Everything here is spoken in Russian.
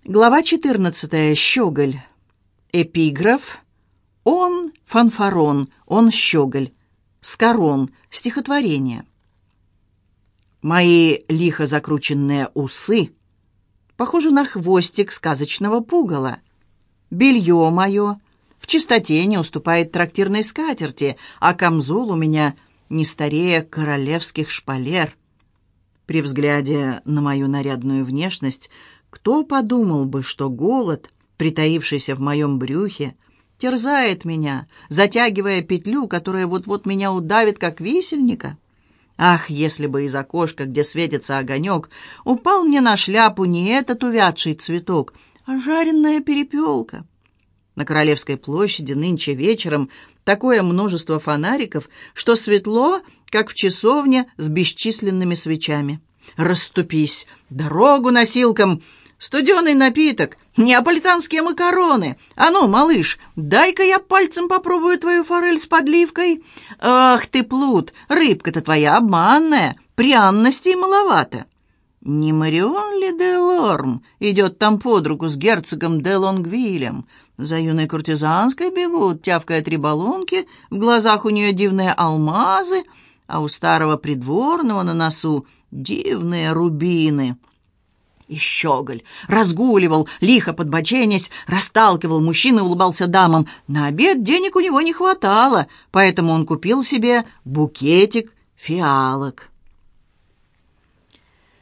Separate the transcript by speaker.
Speaker 1: Глава 14. Щеголь. Эпиграф. Он фанфарон, он щеголь. Скорон. Стихотворение. Мои лихо закрученные усы похожи на хвостик сказочного пугала. Белье мое в чистоте не уступает трактирной скатерти, а камзол у меня не старее королевских шпалер. При взгляде на мою нарядную внешность кто подумал бы, что голод, притаившийся в моем брюхе, терзает меня, затягивая петлю, которая вот-вот меня удавит, как висельника? Ах, если бы из окошка, где светится огонек, упал мне на шляпу не этот увядший цветок, а жареная перепелка! На Королевской площади нынче вечером такое множество фонариков, что светло, как в часовне с бесчисленными свечами. Расступись, дорогу носилкам, студеный напиток, неаполитанские макароны. А ну, малыш, дай-ка я пальцем попробую твою форель с подливкой. Ах ты, плут, рыбка-то твоя обманная, пряностей маловато. Не Марион ли де Лорм идет там под руку с герцогом де Лонгвилем? За юной куртизанской бегут, тявкая три баллонки, в глазах у нее дивные алмазы, а у старого придворного на носу дивные рубины. И щеголь разгуливал, лихо подбоченясь, расталкивал мужчин и улыбался дамам. На обед денег у него не хватало, поэтому он купил себе букетик фиалок.